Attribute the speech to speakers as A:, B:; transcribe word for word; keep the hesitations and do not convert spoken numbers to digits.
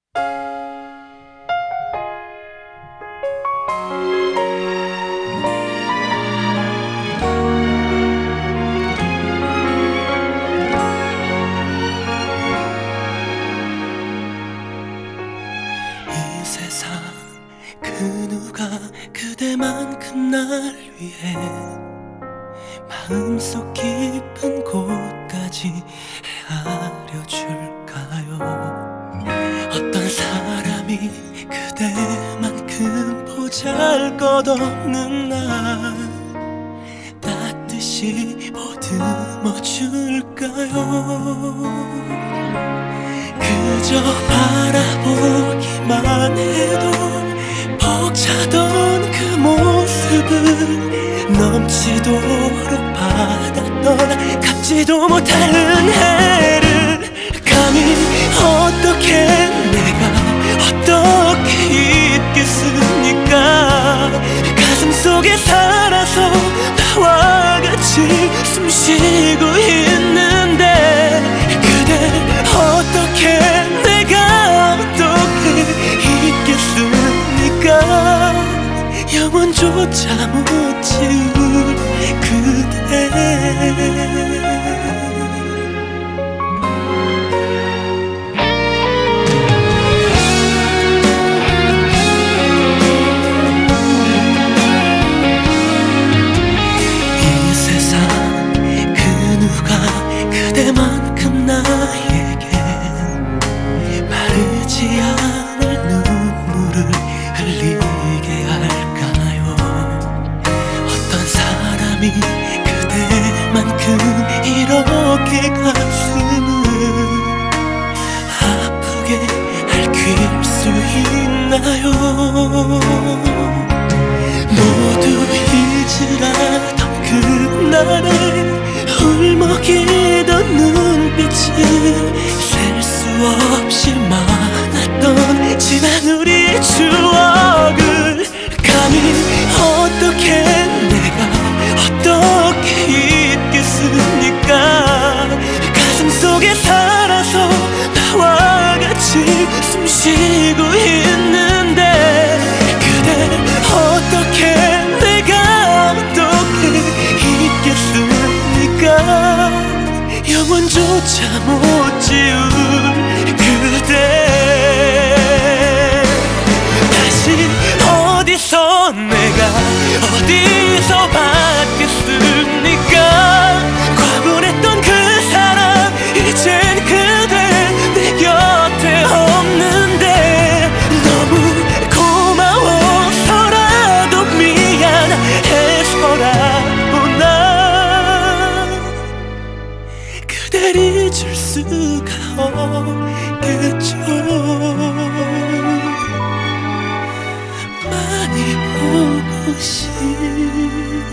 A: 이 세상 그 누가 그대만큼 날 위해 마음속 깊은 곳까지 헤아려 줄까요? 어떤 사람이 그대만큼 보잘것없는 날 따뜻이 보듬어 줄까요? 그저 바라보기만 해도 벅차던 그 모습을 넘치도록 받았던 갚지도 못할 은혜를 감히 어떻게 내가 어떻게 잊겠습니까? 가슴속에 살아서 나와 같이 숨쉬고 있는데 그댈 어떻게 내가 어떻게 잊겠습니까? 영혼조차 못 지울 그대. 이 세상 그 누가 그대만큼 나에게 마르지 않을 눈물을 흘리게 할까요? 어떤 사람이 그대만큼 이렇게 가슴을 아프게 핥힐 수 있나요? 모두 잊으라던 그날의 울먹이던 눈빛이 셀 수 없이 많았던 지난 우리의 추억을 감히 어떻게 내가 어떻게 잊겠습니까? 가슴속에 살아서 나와 같이 숨쉬고 있는데 그댈 어떻게 내가 어떻게 잊겠습니까? 영혼조차 못 지울 그대. 다시 어디서 내가 어디서 받겠습니까? 과분했던 그 사랑 이젠 그대 내 곁에 없는데 너무 고마워서라도 미안해서라도 난 그댈 잊을 수가 없겠죠. 많이 보고 싶